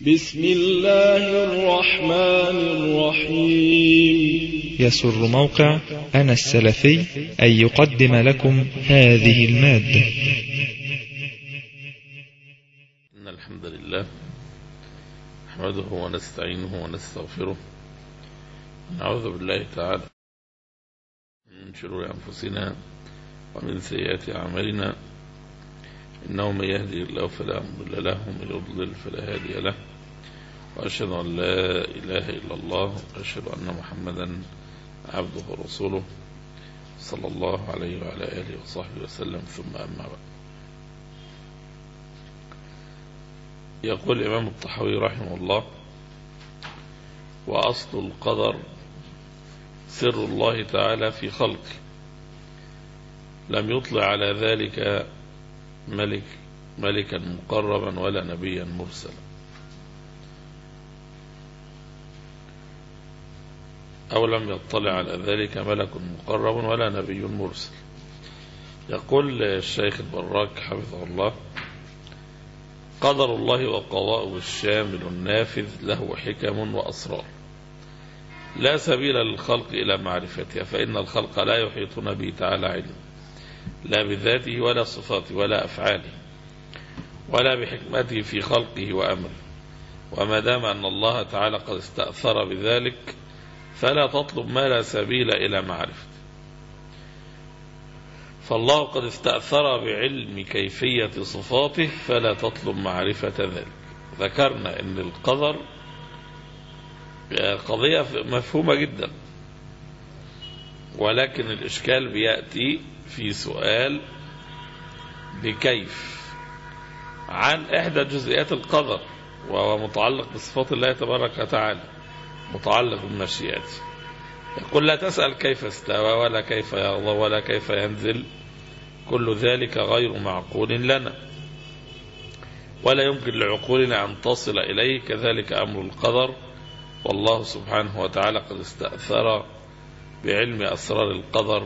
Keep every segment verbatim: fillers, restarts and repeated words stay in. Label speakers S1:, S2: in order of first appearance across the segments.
S1: بسم الله الرحمن الرحيم.
S2: يسر موقع أنا السلفي أن يقدم لكم هذه المادة.
S3: إن الحمد لله نحمده ونستعينه ونستغفره، نعوذ بالله تعالى من شرور أنفسنا ومن سيئات أعمالنا، إنه من يهدي الله فلا مضل له ومن يضلل فلا هادي له، وأشهد أن لا إله إلا الله وأشهد أن محمدا عبده ورسوله صلى الله عليه وعلى آله وصحبه وسلم، ثم أما بعد. يقول الإمام الطحاوي رحمه الله: وأصل القدر سر الله تعالى في خلقه، لم يطلع على ذلك ملك ملكا مقربا ولا نبيا مرسلا، أو لم يطلع على ذلك ملك مقرب ولا نبي مرسل. يقول الشيخ البراك حفظه الله: قدر الله وقضاؤه الشامل النافذ له حكم وأسرار، لا سبيل للخلق إلى معرفتها، فإن الخلق لا يحيطون به تعالى علم، لا بذاته ولا صفاته ولا أفعاله ولا بحكمته في خلقه وأمره. وما دام أن الله تعالى قد استأثر بذلك فلا تطلب ما لا سبيل إلى معرفته، فالله قد استأثر بعلم كيفية صفاته فلا تطلب معرفة ذلك. ذكرنا أن القدر قضية مفهومة جدا، ولكن الإشكال بيأتي في سؤال بكيف عن إحدى جزئيات القدر، وهو متعلق بصفات الله تبارك وتعالى، متعلق بمشيئته. يقول: لا تسأل كيف استوى ولا كيف يرضى ولا كيف ينزل، كل ذلك غير معقول لنا ولا يمكن لعقولنا أن تصل إليه. كذلك أمر القدر، والله سبحانه وتعالى قد استأثر بعلم أسرار القدر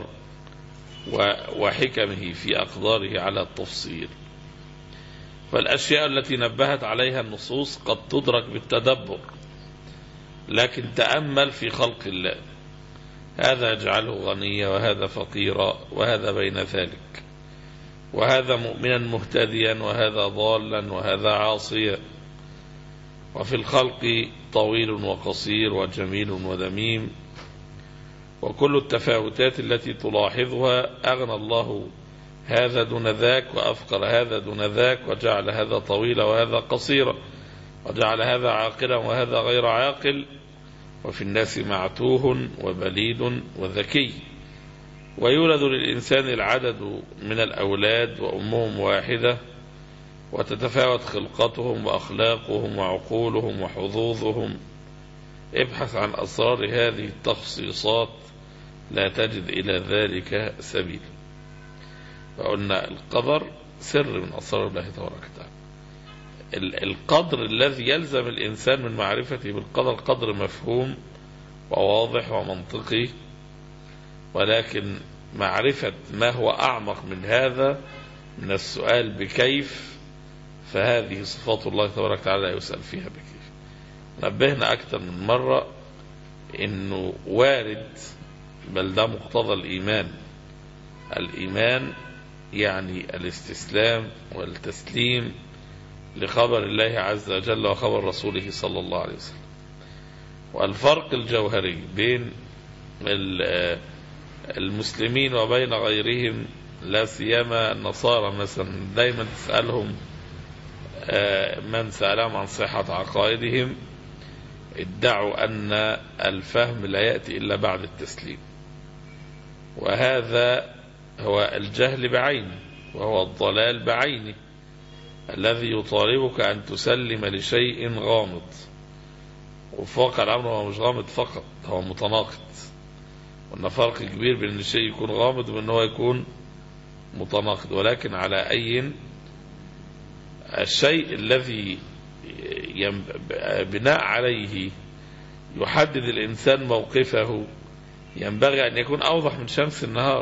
S3: وحكمه في أقداره على التفصيل. فالأشياء التي نبهت عليها النصوص قد تدرك بالتدبر، لكن تأمل في خلق الله، هذا يجعله غنيا وهذا فقيرا وهذا بين ذلك، وهذا مؤمنا مهتديا وهذا ضالا وهذا عاصيا. وفي الخلق طويل وقصير وجميل وذميم، وكل التفاوتات التي تلاحظها أغنى الله هذا دون ذاك وأفقر هذا دون ذاك، وجعل هذا طويلا وهذا قصيرا، وجعل هذا عاقلا وهذا غير عاقل. وفي الناس معتوه وبليد وذكي، ويولد للإنسان العدد من الأولاد وأمهم واحدة، وتتفاوت خلقتهم وأخلاقهم وعقولهم وحظوظهم. ابحث عن أسرار هذه التخصيصات لا تجد إلى ذلك سبيل. فقلنا القدر سر من أسرار الله تبارك وتعالى. القدر الذي يلزم الإنسان من معرفته بالقدر قدر مفهوم وواضح ومنطقي، ولكن معرفة ما هو أعمق من هذا من السؤال بكيف، فهذه صفات الله تبارك وتعالى لا يسأل فيها بكيف. نبهنا أكثر من مرة إنه وارد، بل ده مقتضى الإيمان. الإيمان يعني الاستسلام والتسليم لخبر الله عز وجل وخبر رسوله صلى الله عليه وسلم. والفرق الجوهري بين المسلمين وبين غيرهم، لا سيما النصارى مثلا، دايما تسألهم من سألهم عن صحة عقائدهم ادعوا أن الفهم لا يأتي إلا بعد التسليم، وهذا هو الجهل بعينه، وهو الضلال بعينه، الذي يطالبك أن تسلم لشيء غامض. وفي واقع الأمر هو مش غامض فقط، هو متناقض. وأن فرق كبير بين أن الشيء يكون غامض وأن هو يكون متناقض. ولكن على أي الشيء الذي بناء عليه يحدد الإنسان موقفه ينبغي أن يكون أوضح من شمس النهار،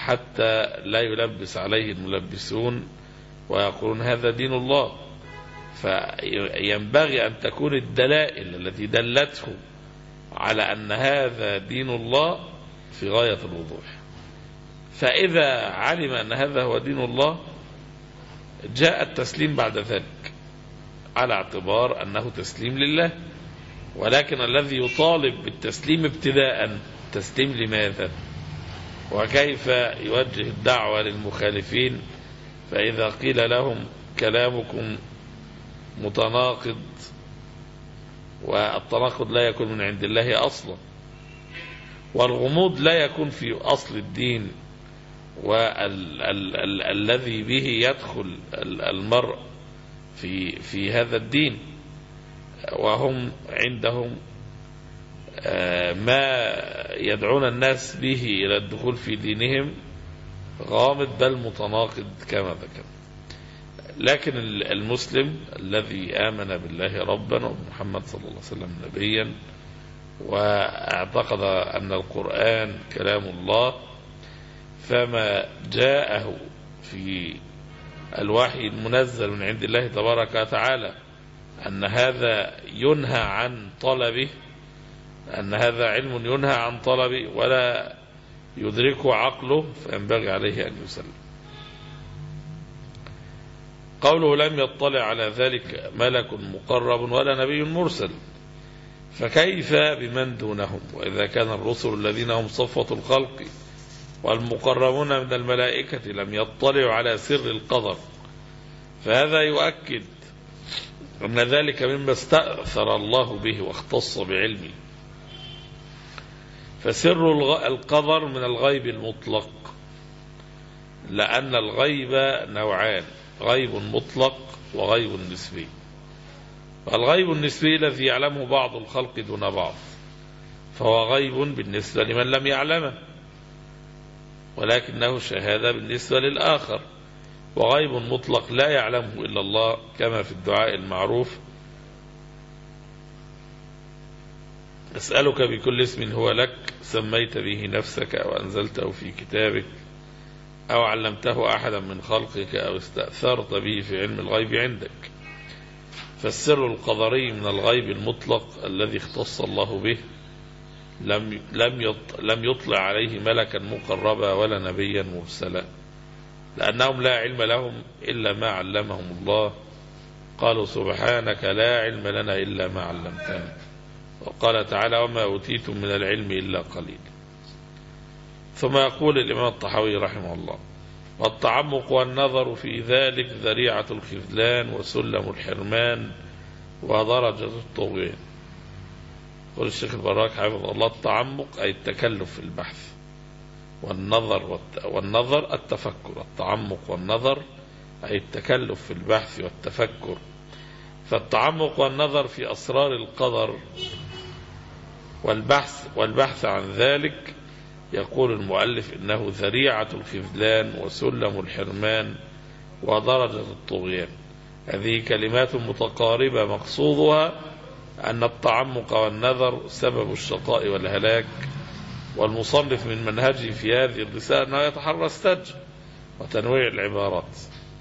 S3: فحتى لا يلبس عليه الملبسون ويقولون هذا دين الله، فينبغي أن تكون الدلائل التي دلته على أن هذا دين الله في غاية الوضوح. فإذا علم أن هذا هو دين الله جاء التسليم بعد ذلك على اعتبار أنه تسليم لله. ولكن الذي يطالب بالتسليم ابتداء، تسليم لماذا؟ وكيف يوجه الدعوة للمخالفين فإذا قيل لهم كلامكم متناقض، والتناقض لا يكون من عند الله أصلا، والغموض لا يكون في أصل الدين والذي به يدخل المرء في في هذا الدين، وهم عندهم ما يدعون الناس به إلى الدخول في دينهم غامض بل متناقض كما ذكر. لكن المسلم الذي آمن بالله ربا ومحمد صلى الله عليه وسلم نبيا واعتقد أن القرآن كلام الله، فما جاءه في الوحي المنزل من عند الله تبارك وتعالى أن هذا ينهى عن طلبه، أن هذا علم ينهى عن طلبه ولا يدركه عقله، فينبغي عليه أن يسلم. قوله لم يطلع على ذلك ملك مقرب ولا نبي مرسل، فكيف بمن دونهم؟ وإذا كان الرسل الذين هم صفوة الخلق والمقربون من الملائكة لم يطلعوا على سر القدر، فهذا يؤكد أن ذلك مما استأثر الله به واختص بعلمه. فسر القدر من الغيب المطلق، لأن الغيب نوعان: غيب مطلق وغيب نسبي. فالغيب النسبي الذي يعلمه بعض الخلق دون بعض فهو غيب بالنسبة لمن لم يعلمه، ولكنه شهادة بالنسبة للآخر. وغيب مطلق لا يعلمه إلا الله، كما في الدعاء المعروف: أسألك بكل اسم هو لك سميت به نفسك أو أنزلته في كتابك أو علمته أحدا من خلقك أو استأثرت به في علم الغيب عندك. فالسر القدري من الغيب المطلق الذي اختص الله به لم لم يطلع عليه ملكا مقربا ولا نبيا مرسلا، لأنهم لا علم لهم إلا ما علمهم الله. قالوا سبحانك لا علم لنا إلا ما علمتنا. وقال تعالى: وما أوتيتم من العلم إلا قليل. ثم يقول الإمام الطحاوي رحمه الله: والتعمق والنظر في ذلك ذريعة الخذلان وسلم الحرمان ودرجة الطغيان. يقول الشيخ البراك حفظه الله: التعمق أي التكلف في البحث، والنظر والنظر التفكر. التعمق والنظر أي التكلف في البحث والتفكر. فالتعمق والنظر في أسرار القدر والبحث والبحث عن ذلك، يقول المؤلف إنه ذريعة الخذلان وسلم الحرمان ودرجة الطغيان. هذه كلمات متقاربة مقصودها أن التعمق والنظر سبب الشقاء والهلاك. والمصنف من منهجه في هذه الرسالة أنه يتحرى السج وتنويع العبارات،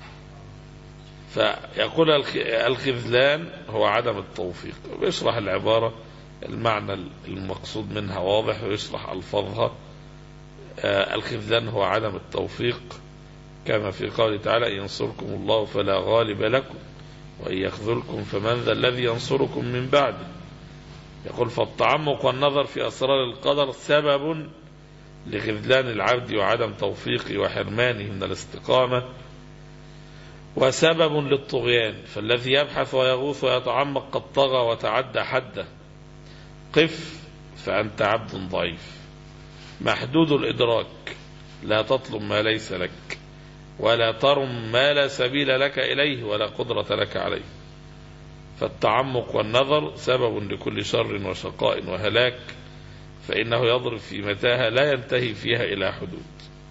S3: فيقول الخذلان هو عدم التوفيق، ويشرح العبارة المعنى المقصود منها واضح ويشرح ألفاظها. الخذلان هو عدم التوفيق، كما في قوله تعالى: إن ينصركم الله فلا غالب لكم وإن يخذلكم فمن ذا الذي ينصركم من بعده. يقول: فالتعمق والنظر في أسرار القدر سبب لخذلان العبد وعدم توفيقه وحرمانه من الاستقامة، وسبب للطغيان. فالذي يبحث ويغوث ويتعمق قد طغى وتعدى حده. قف فأنت عبد ضعيف محدود الإدراك، لا تطلب ما ليس لك، ولا ترم ما لا سبيل لك إليه ولا قدرة لك عليه. فالتعمق والنظر سبب لكل شر وشقاء وهلاك، فإنه يضرب في متاهة لا ينتهي فيها إلى حدود.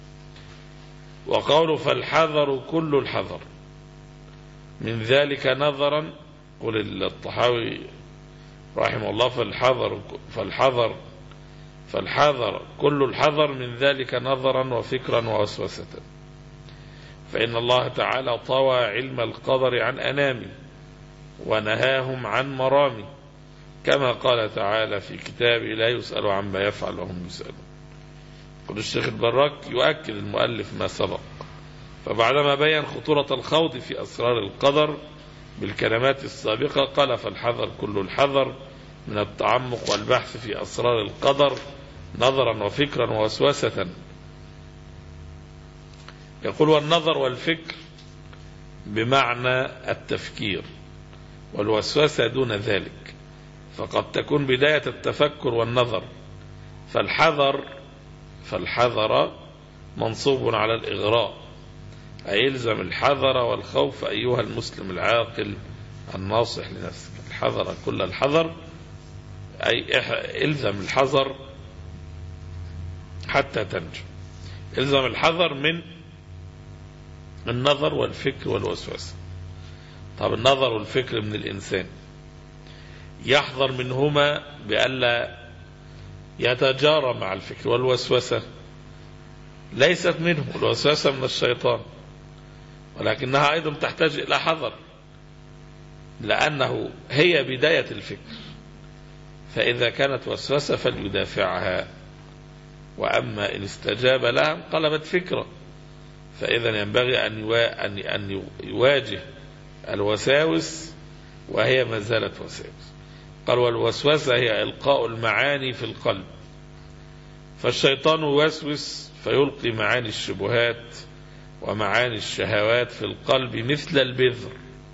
S3: وقوله: فالحذر كل الحذر من ذلك نظرا، قل الطحاوي رحمه الله: فالحذر فالحذر فالحذر كل الحذر من ذلك نظرا وفكرا ووسوسة، فإن الله تعالى طوى علم القدر عن أنامه ونهاهم عن مرامي، كما قال تعالى في كتابه لا يسأل عما يفعل وهم يسألون. قل الشيخ البراك يؤكد المؤلف ما سبق، فبعدما بين خطورة الخوض في أسرار القدر بالكلمات السابقة قال فالحذر كل الحذر من التعمق والبحث في أسرار القدر نظرا وفكرا ووسوسة. يقول والنظر والفكر بمعنى التفكير، والوسوسة دون ذلك، فقد تكون بداية التفكر والنظر. فالحذر فالحذر منصوب على الإغراء، أي إلزم الحذر والخوف أيها المسلم العاقل الناصح لنفسك. الحذر كل الحذر، أي إلزم الحذر حتى تنجو. إلزم الحذر من النظر والفكر والوسوسة. طب النظر والفكر من الإنسان يحذر منهما بألا يتجارى مع الفكر، والوسوسة ليست منه، الوسوسة من الشيطان، ولكنها أيضا تحتاج إلى حذر، لأنه هي بداية الفكر، فإذا كانت وسوسة فليدافعها، وأما إن استجاب لها انقلبت فكرة، فإذا ينبغي أن يواجه الوساوس وهي ما زالت وساوس. قال والوسوسة هي إلقاء المعاني في القلب، فالشيطان يوسوس فيلقي معاني الشبهات ومعاني الشهوات في القلب مثل البذر،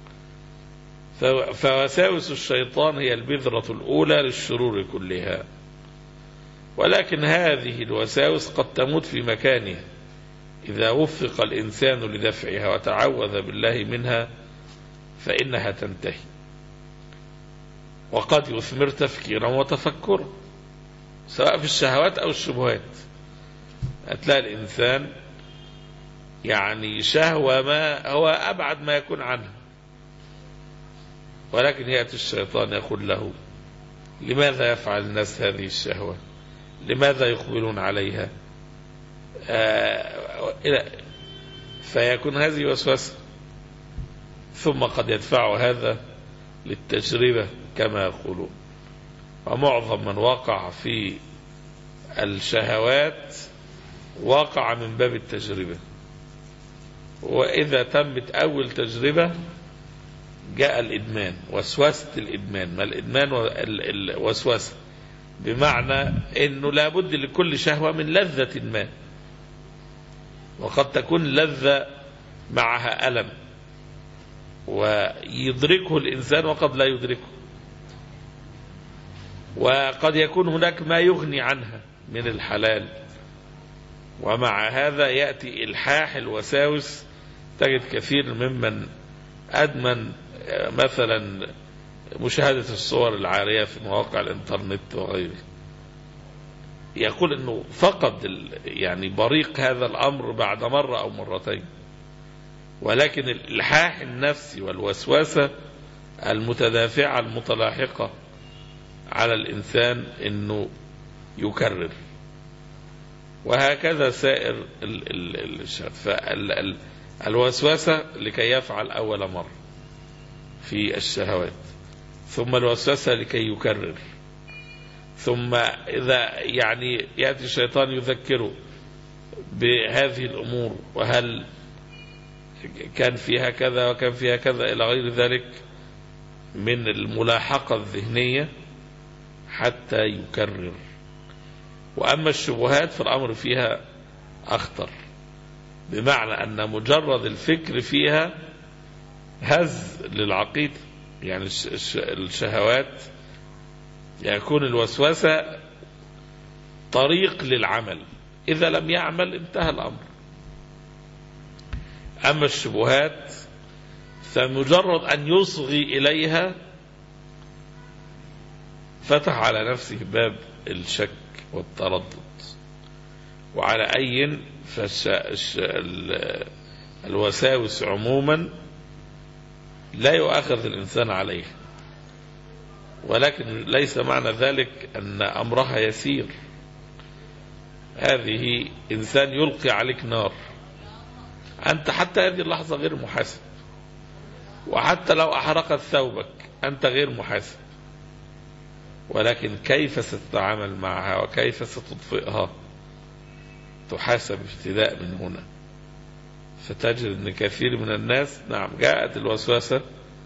S3: فوساوس الشيطان هي البذرة الأولى للشرور كلها، ولكن هذه الوساوس قد تموت في مكانها إذا وفق الإنسان لدفعها وتعوذ بالله منها فإنها تنتهي، وقد يثمر تفكيرا وتفكرا سواء في الشهوات أو الشبهات. هتلاقي الإنسان يعني شهوة ما هو أبعد ما يكون عنها، ولكن يأتي الشيطان يقول له لماذا يفعل الناس هذه الشهوة، لماذا يقبلون عليها، آه فيكون هذه وسوسة، ثم قد يدفع هذا للتجربة كما يقولون. ومعظم من وقع في الشهوات وقع من باب التجربة، وإذا تمت أول تجربة جاء الإدمان، وسوسة الإدمان. ما الإدمان والوسوسة؟ بمعنى أنه لابد لكل شهوة من لذة ما، وقد تكون لذة معها ألم ويدركه الإنسان وقد لا يدركه، وقد يكون هناك ما يغني عنها من الحلال، ومع هذا يأتي إلحاح الوساوس. تجد كثير ممن أدمن مثلا مشاهدة الصور العارية في مواقع الإنترنت وغيره يقول أنه فقد يعني بريق هذا الأمر بعد مرة أو مرتين، ولكن الإلحاح النفسي والوسوسة المتدافعة المتلاحقة على الإنسان أنه يكرر، وهكذا سائر الوسوسة لكي يفعل أول مرة في الشهوات، ثم الوسوسة لكي يكرر، ثم إذا يعني يأتي الشيطان يذكره بهذه الأمور، وهل كان فيها كذا وكان فيها كذا إلى غير ذلك من الملاحقة الذهنية حتى يكرر. وأما الشبهات فالأمر فيها أخطر، بمعنى أن مجرد الفكر فيها هز للعقيدة. يعني الشهوات يكون الوسوسة طريق للعمل، إذا لم يعمل انتهى الأمر. أما الشبهات فمجرد أن يصغي إليها فتح على نفسه باب الشك والتردد. وعلى أي فالوساوس عموما لا يؤاخذ الإنسان عليها، ولكن ليس معنى ذلك أن أمرها يسير. هذه إنسان يلقي عليك نار، أنت حتى هذه اللحظة غير محاسب، وحتى لو أحرقت ثوبك أنت غير محاسب، ولكن كيف ستتعامل معها وكيف ستطفئها تحاسب ابتداء من هنا. فتجد أن كثير من الناس نعم جاءت الوسوسة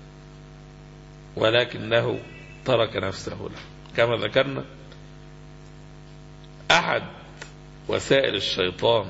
S3: ولكنه ترك نفسه له. كما ذكرنا أحد وسائل الشيطان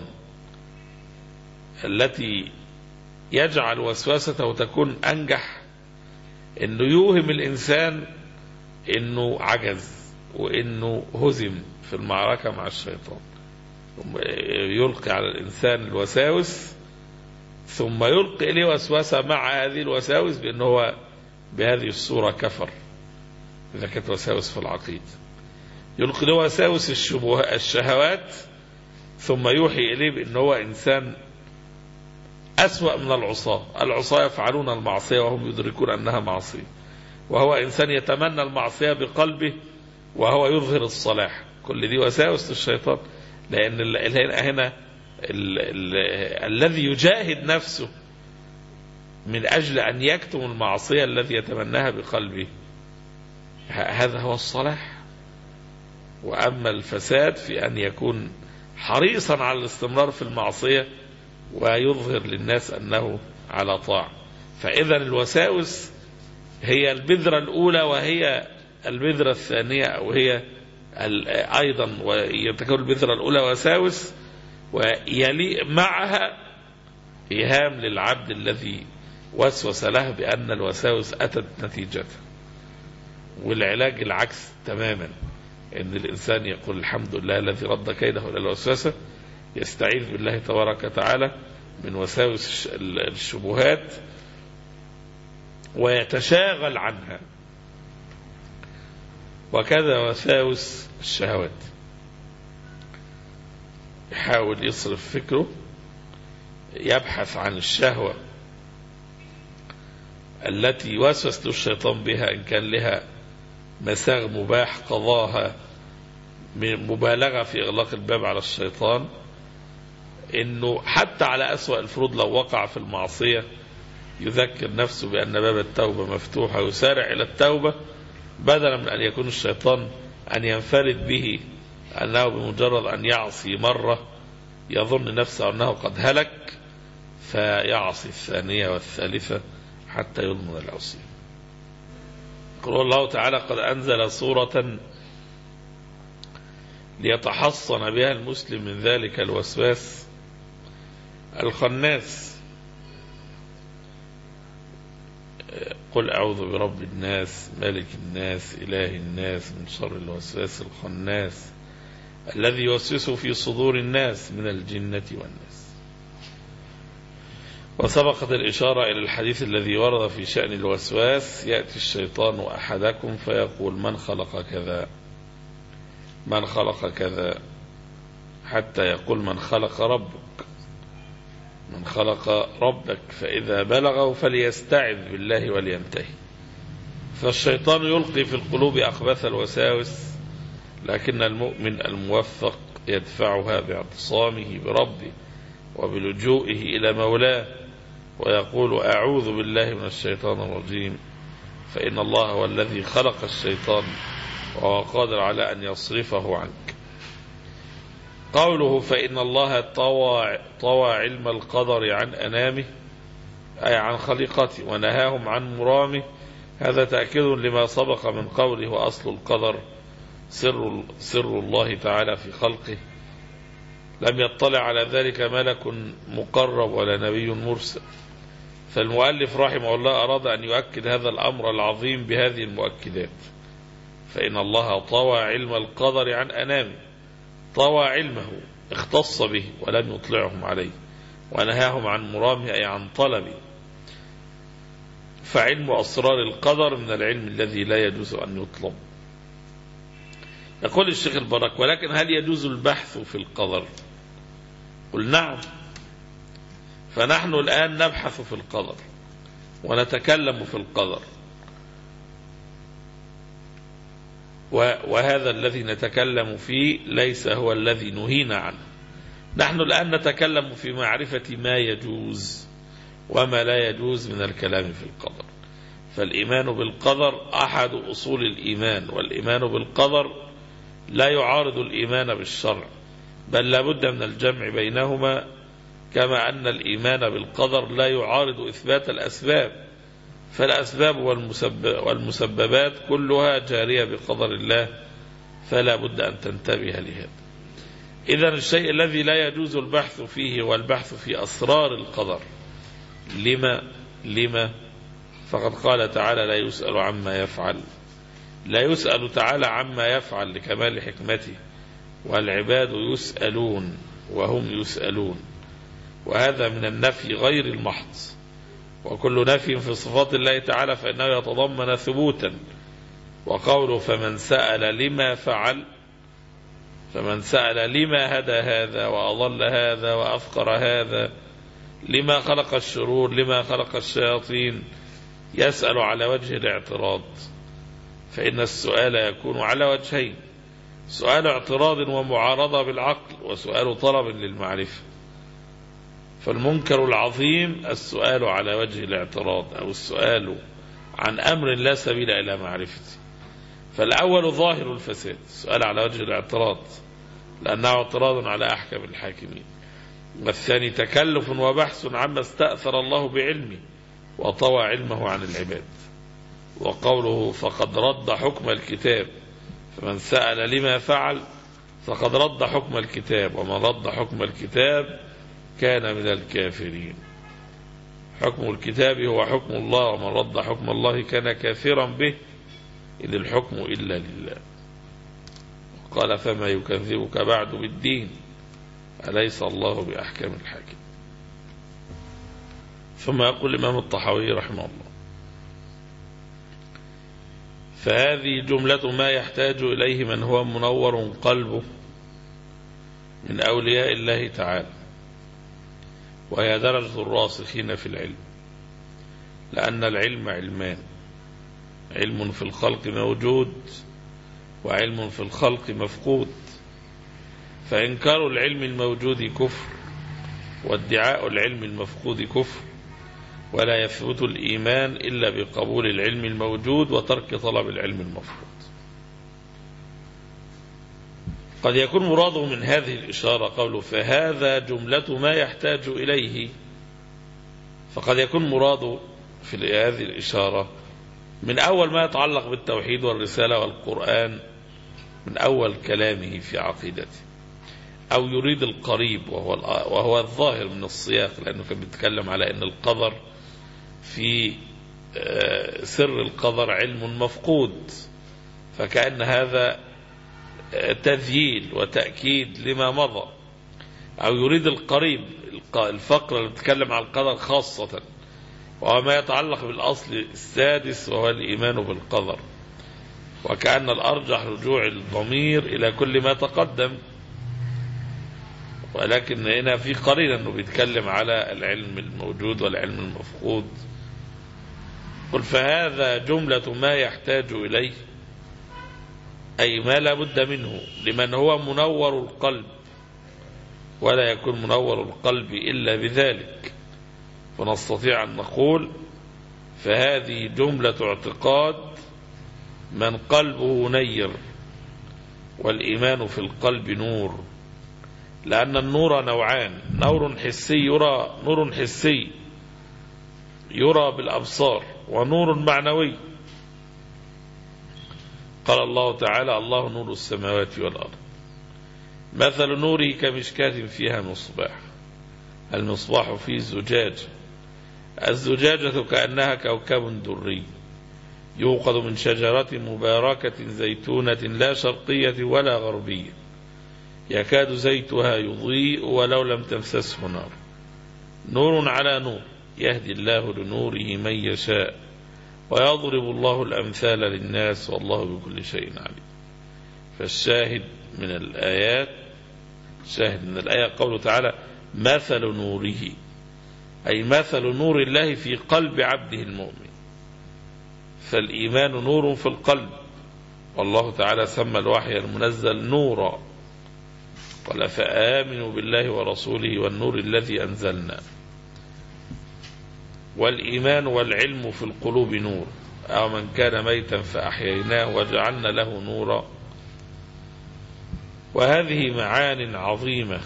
S3: التي يجعل وسوسته تكون أنجح أنه يوهم الإنسان أنه عجز وأنه هزم في المعركة مع الشيطان، يلقي على الإنسان الوساوس ثم يلقي إليه وسوسة مع هذه الوساوس بأنه هو بهذه الصورة كفر إذا كانت وساوس في العقيدة. يلقي له وساوس الشهوات ثم يوحي إليه بأنه هو إنسان أسوأ من العصاة. العصاة يفعلون المعصية وهم يدركون أنها معصية، وهو إنسان يتمنى المعصية بقلبه وهو يظهر الصلاح. كل دي وساوس الشيطان، لأن هنا الذي يجاهد نفسه من أجل أن يكتم المعصية الذي يتمناها بقلبه هذا هو الصلاح. وأما الفساد في أن يكون حريصا على الاستمرار في المعصية ويظهر للناس أنه على طاعة. فإذا الوساوس هي البذرة الأولى وهي البذرة الثانية، أو هي أيضا ويتكون البذرة الأولى وساوس ويلي معها إيهام للعبد الذي وسوس له بأن الوساوس أتت نتيجته. والعلاج العكس تماما، أن الإنسان يقول الحمد لله الذي رد كيده إلى الوسوسة، يستعيذ بالله تبارك وتعالى من وساوس الشبهات ويتشاغل عنها. وكذا وساوس الشهوات، يحاول يصرف فكره، يبحث عن الشهوة التي وسوس له الشيطان بها، إن كان لها مساغ مباح قضاها مبالغة في إغلاق الباب على الشيطان، إنه حتى على أسوأ الفروض لو وقع في المعصية يذكر نفسه بأن باب التوبة مفتوح ويسارع إلى التوبة، بدلا من أن يكون الشيطان أن ينفرد به أنه بمجرد أن يعصي مرة يظن نفسه أنه قد هلك فيعصي الثانية والثالثة حتى يضمن العصي. يقول الله تعالى قد أنزل سورة ليتحصن بها المسلم من ذلك الوسواس الخناس. قل أعوذ برب الناس ملك الناس إله الناس من شر الوسواس الخناس الذي يوسوس في صدور الناس من الجنة والناس. وسبقت الإشارة إلى الحديث الذي ورد في شأن الوسواس: يأتي الشيطان أحدكم فيقول من خلق كذا من خلق كذا، حتى يقول من خلق ربك من خلق ربك، فإذا بلغه فليستعذ بالله ولينتهي. فالشيطان يلقي في القلوب أخبث الوساوس، لكن المؤمن الموفق يدفعها باعتصامه بربه وبلجوئه إلى مولاه، ويقول أعوذ بالله من الشيطان الرجيم، فإن الله هو الذي خلق الشيطان وهو قادر على أن يصرفه عنك. قوله فإن الله طوى, طوى علم القدر عن أنامه أي عن خليقته ونهاهم عن مرامه، هذا تأكيد لما سبق من قوله وأصل القدر سر, سر الله تعالى في خلقه، لم يطلع على ذلك ملك مقرب ولا نبي مرسل. فالمؤلف رحمه الله أراد أن يؤكد هذا الأمر العظيم بهذه المؤكدات: فإن الله طوى علم القدر عن أنامه، طوى علمه اختص به ولم يطلعهم عليه، ونهاهم عن مرامه أي عن طلبه. فعلم أسرار القدر من العلم الذي لا يجوز أن يطلب. يقول الشيخ البرك: ولكن هل يجوز البحث في القدر؟ قل نعم. فنحن الآن نبحث في القدر ونتكلم في القدر، وهذا الذي نتكلم فيه ليس هو الذي نهينا عنه. نحن الآن نتكلم في معرفة ما يجوز وما لا يجوز من الكلام في القدر. فالإيمان بالقدر أحد أصول الإيمان، والإيمان بالقدر لا يعارض الإيمان بالشرع، بل لابد من الجمع بينهما، كما أن الإيمان بالقدر لا يعارض إثبات الأسباب، فالأسباب والمسببات كلها جارية بقدر الله، فلا بد أن تنتبه لهذا. إذن الشيء الذي لا يجوز البحث فيه هو البحث في أسرار القدر. لما؟ لما؟ فقد قال تعالى: لا يسأل عما يفعل. لا يسأل تعالى عما يفعل لكمال حكمته، والعباد يسألون وهم يسألون، وهذا من النفي غير المحض. وكل نفي في صفات الله تعالى فإنه يتضمن ثبوتا. وقوله: فمن سأل لما فعل، فمن سأل لما هدى هذا وأضل هذا وأفقر هذا، لما خلق الشرور، لما خلق الشياطين، يسأل على وجه الاعتراض. فإن السؤال يكون على وجهين: سؤال اعتراض ومعارضة بالعقل، وسؤال طلب للمعرفة. فالمنكر العظيم السؤال على وجه الاعتراض، أو السؤال عن أمر لا سبيل إلى معرفته. فالأول ظاهر الفساد، السؤال على وجه الاعتراض، لأنه اعتراض على أحكم الحاكمين. والثاني تكلف وبحث عما استأثر الله بعلمه وطوى علمه عن العباد. وقوله: فقد رد حكم الكتاب، فمن سأل لما فعل فقد رد حكم الكتاب، ومن رد حكم الكتاب كان من الكافرين. حكم الكتاب هو حكم الله، ومن رد حكم الله كان كافرا به، إن الحكم إلا لله. قال: فما يكذبك بعد بالدين، أليس الله بأحكم الحاكم. ثم يقول الإمام الطحاوي رحمه الله: فهذه جملة ما يحتاج إليه من هو منور قلبه من أولياء الله تعالى، وهي درجة الراسخين في العلم، لأن العلم علمان: علم في الخلق موجود، وعلم في الخلق مفقود. فإنكار العلم الموجود كفر، وادعاء العلم المفقود كفر، ولا يثبت الإيمان إلا بقبول العلم الموجود وترك طلب العلم المفقود. قد يكون مراده من هذه الإشارة قوله: فهذا جملة ما يحتاج إليه، فقد يكون مراده في هذه الإشارة من أول ما يتعلق بالتوحيد والرسالة والقرآن، من أول كلامه في عقيدته، أو يريد القريب وهو, وهو الظاهر من السياق، لأنه كان بيتكلم على أن القدر في سر القدر علم مفقود، فكأن هذا تذييل وتأكيد لما مضى. أو يريد القريب، الفقرة اللي بتتكلم عن القدر خاصة، وما يتعلق بالأصل السادس وهو الإيمان بالقدر، وكأن الأرجح رجوع الضمير إلى كل ما تقدم، ولكن هنا في قرينة أنه بيتكلم على العلم الموجود والعلم المفقود. قل: فهذا جملة ما يحتاج إليه، أي ما لا بد منه لمن هو منور القلب، ولا يكون منور القلب إلا بذلك. فنستطيع أن نقول: فهذه جملة اعتقاد من قلبه نير، والإيمان في القلب نور، لأن النور نوعان: نور حسي يرى، نور حسي يرى بالأبصار، ونور معنوي. قال الله تعالى: الله نور السماوات والأرض، مثل نوره كمشكاة فيها مصباح، المصباح فيه زجاج، الزجاجة كأنها كوكب دري يوقد من شجرة مباركة زيتونة لا شرقية ولا غربية، يكاد زيتها يضيء ولو لم تمسسه نار، نور على نور، يهدي الله لنوره من يشاء، ويضرب الله الأمثال للناس، والله بكل شيء عليم. فالشاهد من الآيات، شاهد من الآية قوله تعالى: مثل نوره، أي مثل نور الله في قلب عبده المؤمن. فالإيمان نور في القلب، والله تعالى سمى الوحي المنزل نورا، قال: فآمنوا بالله ورسوله والنور الذي أنزلنا. والإيمان والعلم في القلوب نور، أو من كان ميتا فأحييناه وجعلنا له نورا. وهذه معان عظيمة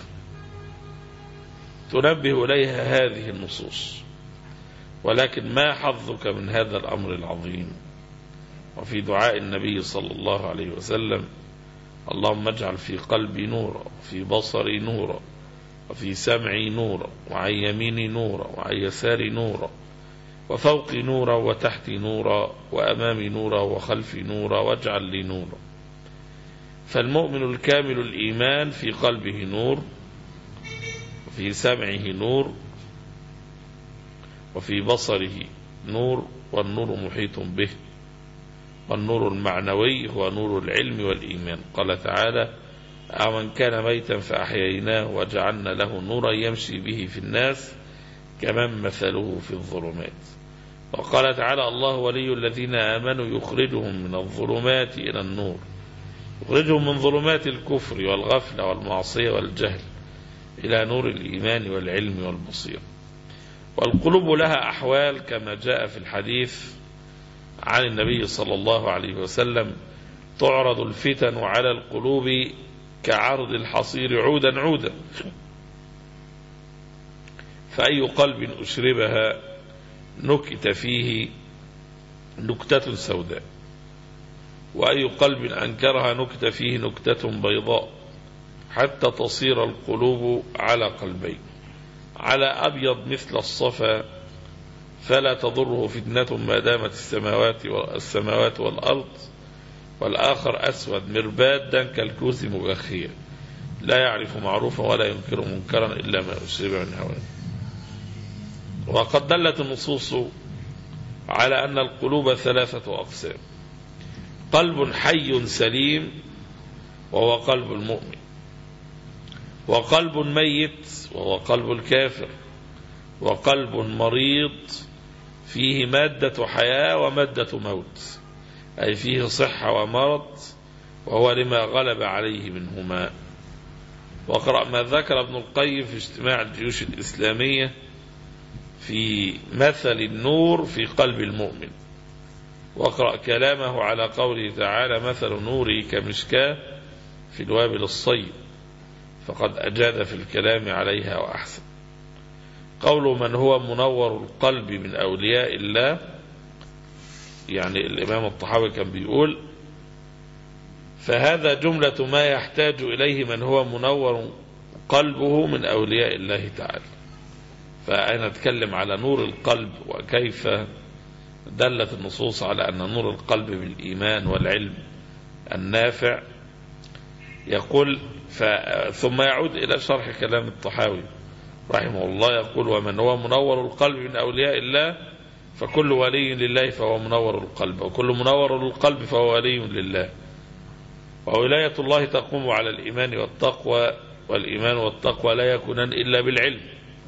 S3: تنبه إليها هذه النصوص، ولكن ما حظك من هذا الأمر العظيم؟ وفي دعاء النبي صلى الله عليه وسلم: اللهم اجعل في قلبي نورا، وفي بصري نورا، وفي سمعي نورا، وعن يميني نورا، وعن يساري نورا، وفوقي نورا، وتحتي نورا، وأمامي نورا، وخلفي نورا، واجعل لي نورا. فالمؤمن الكامل الإيمان في قلبه نور، وفي سمعه نور، وفي بصره نور، والنور محيط به. والنور المعنوي هو نور العلم والإيمان. قال تعالى: أو من كان ميتا فأحييناه وجعلنا له نورا يمشي به في الناس كمن مثله في الظلمات. وقال تعالى: الله ولي الذين آمنوا يخرجهم من الظلمات إلى النور، يخرجهم من ظلمات الكفر والغفلة والمعصية والجهل إلى نور الإيمان والعلم والبصير. والقلوب لها أحوال كما جاء في الحديث عن النبي صلى الله عليه وسلم: تعرض الفتن على القلوب كعرض الحصير عودا عودا، فأي قلب أشربها نكت فيه نكتة سوداء، وأي قلب أنكرها نكت فيه نكتة بيضاء، حتى تصير القلوب على قلبين: على أبيض مثل الصفا فلا تضره فتنة ما دامت السماوات والسماوات والأرض، والآخر أسود مربادا كالكوز مغخيا لا يعرف معروفا ولا ينكر منكرا إلا ما أشرب من هواه. وقد دلت النصوص على أن القلوب ثلاثة أقسام: قلب حي سليم وهو قلب المؤمن، وقلب ميت وهو قلب الكافر، وقلب مريض فيه مادة حياة ومادة موت، أي فيه صحة ومرض، وهو لما غلب عليه منهما. واقرأ ما ذكر ابن القيم في اجتماع الجيوش الإسلامية في مثل النور في قلب المؤمن، واقرأ كلامه على قوله تعالى: مثل نوره كمشكاة في الوابل الصيب، فقد أجاد في الكلام عليها وأحسن. قول من هو منور القلب من أولياء الله، يعني الإمام الطحاوي كان بيقول: فهذا جملة ما يحتاج إليه من هو منور قلبه من أولياء الله تعالى. فأنا أتكلم على نور القلب، وكيف دلت النصوص على أن نور القلب بالإيمان والعلم النافع. يقول ثم يعود إلى شرح كلام الطحاوي رحمه الله، يقول: ومن هو منور القلب من أولياء الله فكل ولي لله فهو منور القلب، وكل منور القلب فهو ولي لله. وولاية الله تقوم على الإيمان والتقوى، والإيمان والتقوى لا يكونان إلا بالعلم.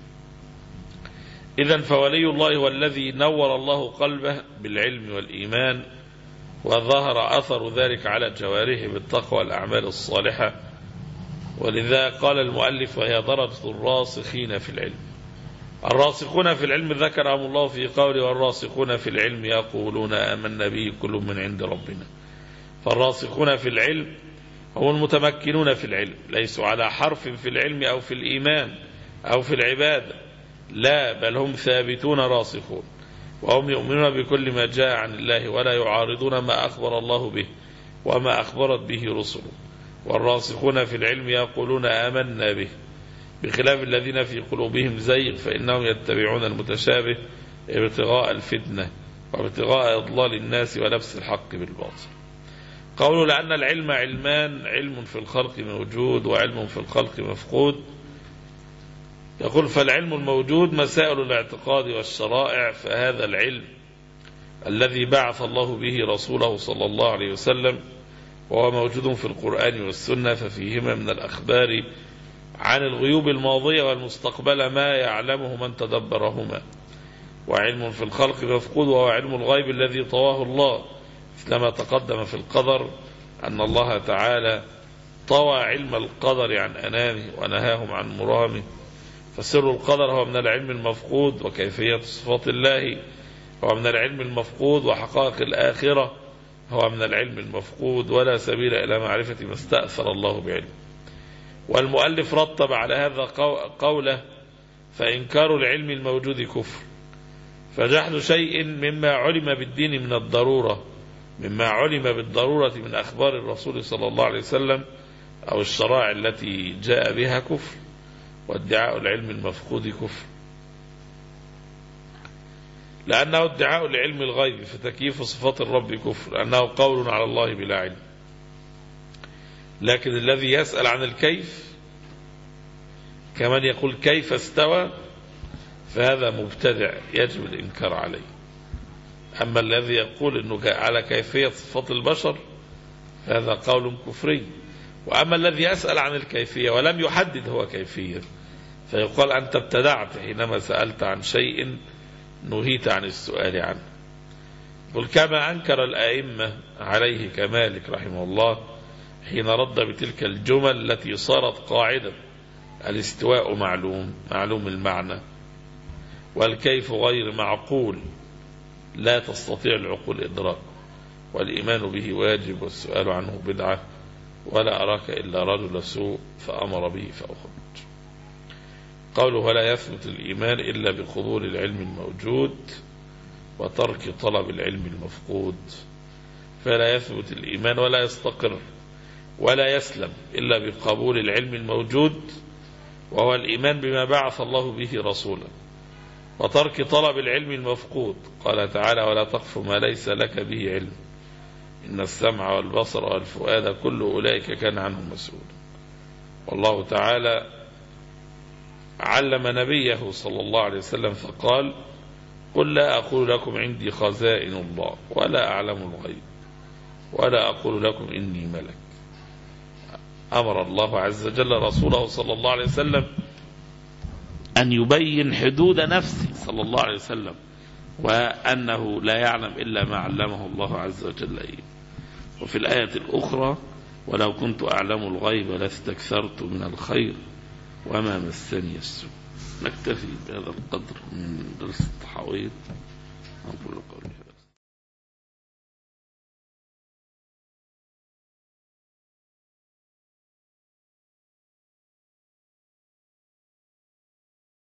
S3: إذن فولي الله هو الذي نور الله قلبه بالعلم والإيمان، وظهر أثر ذلك على جوارحه بالتقوى والأعمال الصالحة. ولذا قال المؤلف: وهي درجة الراسخين في العلم. الراسخون في العلم ذكرهم الله في قوله: والراسخون في العلم يقولون آمنا به كل من عند ربنا. فالراسخون في العلم هم المتمكنون في العلم، ليسوا على حرف في العلم أو في الإيمان أو في العبادة، لا، بل هم ثابتون راسخون، وهم يؤمنون بكل ما جاء عن الله، ولا يعارضون ما أخبر الله به وما أخبرت به رسله. والراسخون في العلم يقولون آمنا به، بخلاف الذين في قلوبهم زيغ فإنهم يتبعون المتشابه ابتغاء الفتنة وابتغاء إضلال الناس ولبس الحق بالباطل. قولوا لأن العلم علمان: علم في الخلق موجود وعلم في الخلق مفقود. يقول: فالعلم الموجود مسائل الاعتقاد والشرائع، فهذا العلم الذي بعث الله به رسوله صلى الله عليه وسلم، وهو موجود في القرآن والسنة، ففيهما من الأخبار عن الغيوب الماضية والمستقبلة ما يعلمه من تدبرهما. وعلم في الخلق مفقود، وهو علم الغيب الذي طواه الله، مثلما تقدم في القدر أن الله تعالى طوى علم القدر عن أنامه ونهاهم عن مرامه، فسر القدر هو من العلم المفقود، وكيفية صفات الله هو من العلم المفقود، وحقائق الآخرة هو من العلم المفقود، ولا سبيل إلى معرفة ما استأثر الله بعلمه. والمؤلف رتب على هذا قوله: فإنكار العلم الموجود كفر، فجحد شيء مما علم بالدين من الضرورة مما علم بالضرورة من أخبار الرسول صلى الله عليه وسلم أو الشرائع التي جاء بها كفر، وادعاء العلم المفقود كفر، لأنه ادعاء لعلم الغيب فتكييف صفات الرب كفر، لأنه قول على الله بلا علم. لكن الذي يسأل عن الكيف كمن يقول كيف استوى فهذا مبتدع يجب الإنكار عليه. أما الذي يقول أنه على كيفية صفات البشر فهذا قول كفري. وأما الذي يسأل عن الكيفية ولم يحدد هو كيفية فيقال أنت ابتدعت حينما سألت عن شيء نهيت عن السؤال عنه. قل كما أنكر الأئمة عليه كمالك رحمه الله حين رد بتلك الجمل التي صارت قاعدة: الاستواء معلوم معلوم المعنى، والكيف غير معقول لا تستطيع العقول إدراك، والإيمان به واجب والسؤال عنه بدعة، ولا أراك إلا رجل سوء فأمر به فأخرج. قوله: ولا يثبت الإيمان إلا بقبول العلم الموجود وترك طلب العلم المفقود، فلا يثبت الإيمان ولا يستقر ولا يسلم إلا بقبول العلم الموجود، وهو الإيمان بما بعث الله به رسولا، وترك طلب العلم المفقود. قال تعالى: ولا تقف ما ليس لك به علم إن السمع والبصر والفؤاد كل أولئك كان عنه مسؤولا. والله تعالى علم نبيه صلى الله عليه وسلم فقال: قل لا أقول لكم عندي خزائن الله ولا أعلم الغيب ولا أقول لكم إني ملك. أمر الله عز وجل رسوله صلى الله عليه وسلم أن يبين حدود نفسه صلى الله عليه وسلم، وأنه لا يعلم إلا ما علمه الله عز وجل إيه. وفي الآية الأخرى: ولو كنت أعلم الغيب لاستكثرت من الخير وما مسني السوء. نكتفي بهذا القدر من درس الطحاوية. أقول قولي